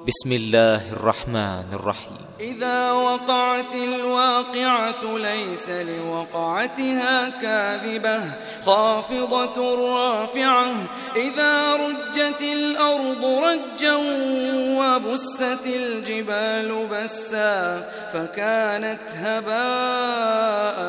بسم الله الرحمن الرحيم. إذا وقعت الواقعة ليس لوقعتها كاذبة خافضة رافعة إذا رجت الأرض رجا وبست الجبال بسا فكانت هباء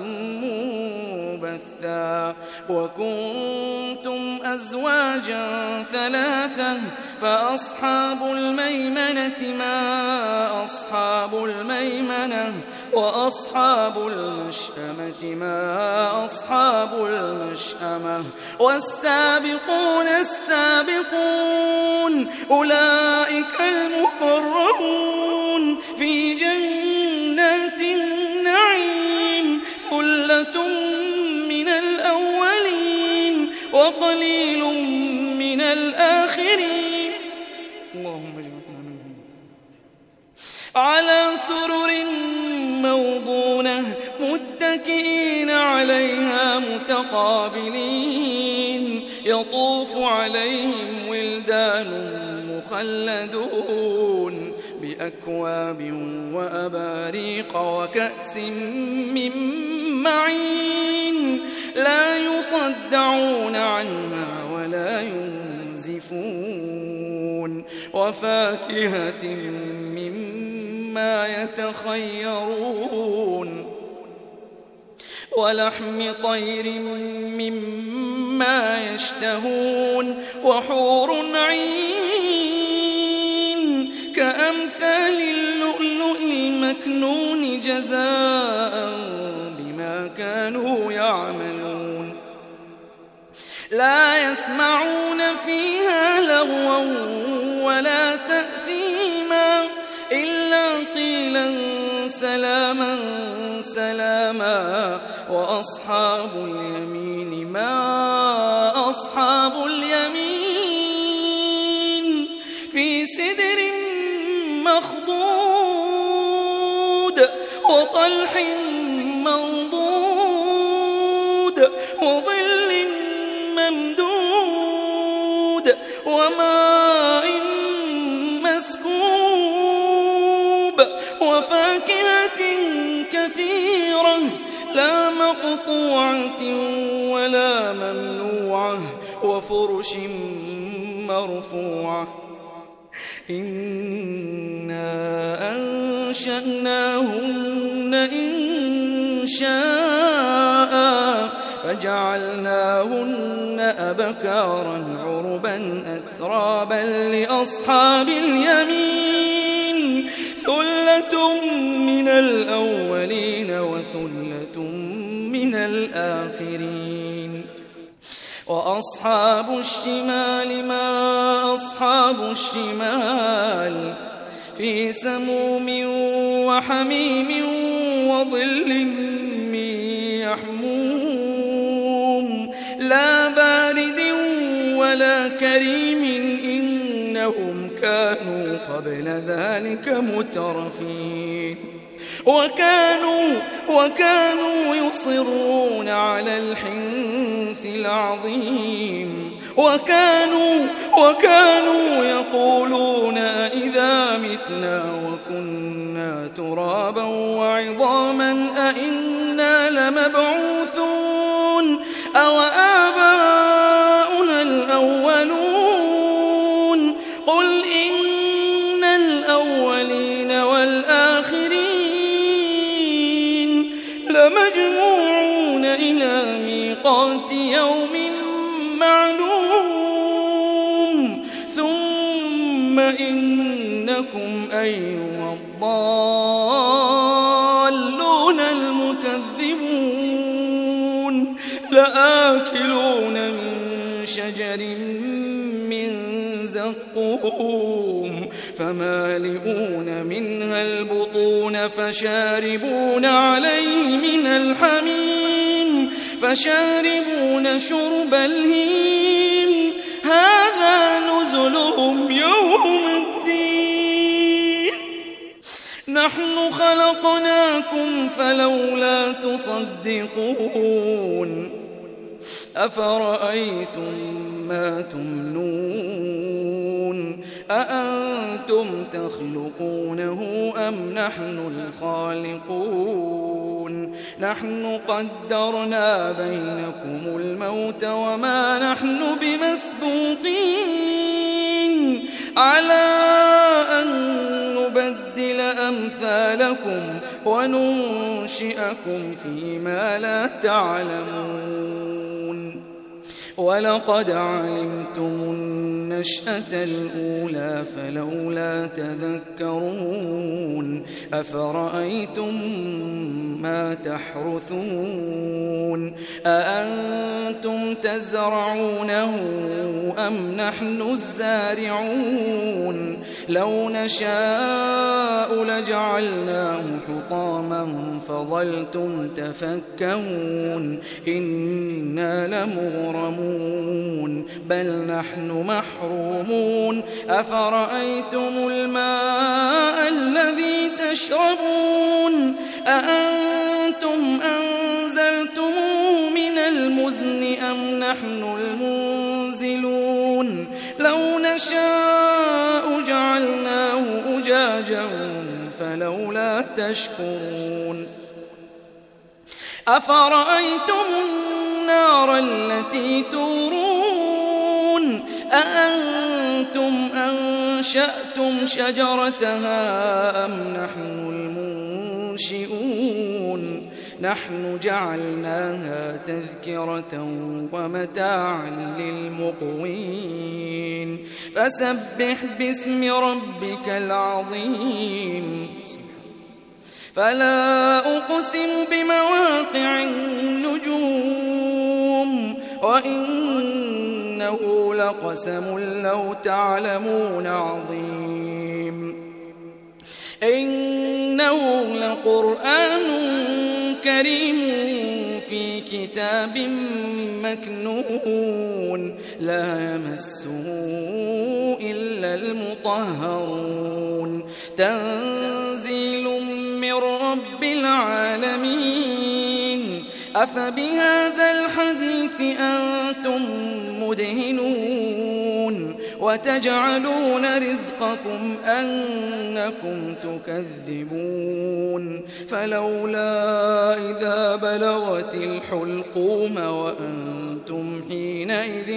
منبثا وكنتم أزواجا ثلاثة فأصحاب الميمنة ما أصحاب الميمنة وأصحاب المشأمة ما أصحاب المشأمة والسابقون السابقون أولئك المقربون في جنات النعيم ثلة من الأولين وقليل من الآخرين اللهم اجعلنا منهم على سرر موضونة متكئين عليها متقابلين يطوف عليهم ولدان مخلدون بأكواب وأباريق وكأس من معين لا يصدعون عنها ولا ينزفون وفاكهة مما يتخيرون ولحم طير مما يشتهون وحور عين كأمثال اللؤلؤ المكنون جزاء بما كانوا يعملون لا يسمعون فيها لغوا ولا تأثيما إلا قيلا سلاما سلاما وأصحاب اليمين ما أصحاب اليمين في سدر مخضود وطلح منضود وظل ممدود وماء مسكوب وفاكهة كثيرة لا مقطوعة ولا ممنوعة وفرش مرفوعة إنا أنشأناهن إنشاء فجعلناهن أبكارا عربا أترابا لأصحاب اليمين ثلة من الأولين وثلة من الآخرين وأصحاب الشمال ما أصحاب الشمال في سموم وحميم وظل من يحموم لا بارد ولا كريم إنهم كانوا قبل ذلك مترفين وكانوا يصرون على الحنث العظيم وكانوا يقولون أئذا متنا وكنا ترابا وعظاما أئنا لمبعوثون أو آباؤنا الأولون قل إن الأولين والآخرين لمجموعون إلى ميقات يوم معلوم ثم إنكم أيها الضالون المكذبون لآكلون من شجر من زقوم فمالئون منها البطون فشاربون عليه من الحميم فشاربون شرب الهيم هذا نزلهم يوم الدين نحن خلقناكم فلولا تصدقون أفرأيتم ما تمنون أأنتم تخلقونه أم نحن الخالقون نحن قدرنا بينكم الموت وما نحن بمسبوقين على أن نبدل أمثالكم وننشئكم فيما لا تعلمون ولقد علمتم النشأة الأولى فلولا تذكرون أفرأيتم ما تحرثون أأنتم تزرعونه أم نحن الزارعون لو نشاء لجعلناه حطاما فظلتم تفكهون إنا لمغرمون بل نحن محرومون أفرأيتم الماء الذي تشربون أأنتم أنزلتموه من المزن أم نحن المنزلون لو نشاء جعلناه أجاجا فلولا تشكرون أفرأيتم النار التي تورون أأنتم أنشأتم شجرتها أم نحن المنشئون نحن جعلناها تذكرة ومتاعا للمقوين فسبح باسم ربك العظيم فلا أقسم بمواقع النجوم وإنه لقسم لو تعلمون عظيم إنه لقرآن كريم في كتاب مكنون لا يمسه إلا المطهرون تنزيل من رب العالمين أفبهذا الحديث أنتم مدهنون وتجعلون رزقكم أنكم تكذبون فلولا إذا بلغت الحلقوم وأنتم حينئذ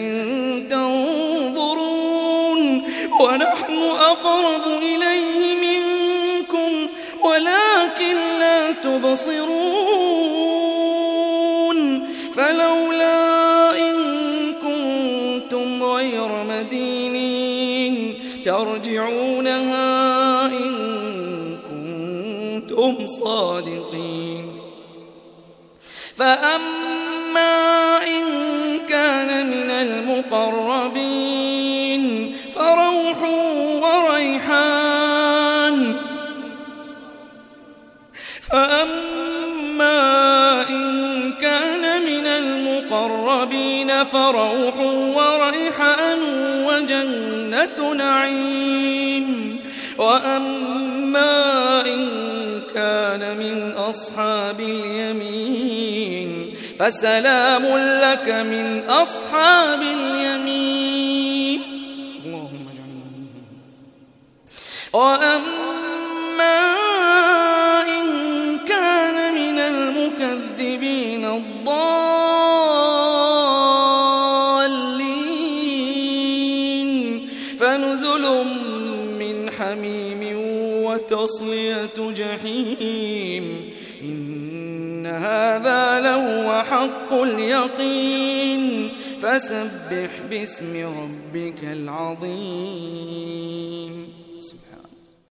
تنظرون ونحن أقرب إليه منكم ولكن لا تبصرون فلولا إن كنتم غير مدينين ترجعونها إن كنتم صادقين فأما إن كان من المقربين فروح وريحان فروح وريحان وجنة نعيم وأما إن كان من أصحاب اليمين فسلام لك من أصحاب اليمين اللهم اجعلنا منهم وأما إن كان من المكذبين الضالين فنزل من حميم وتصلية جحيم إن هذا لهو حق اليقين فسبح باسم ربك العظيم.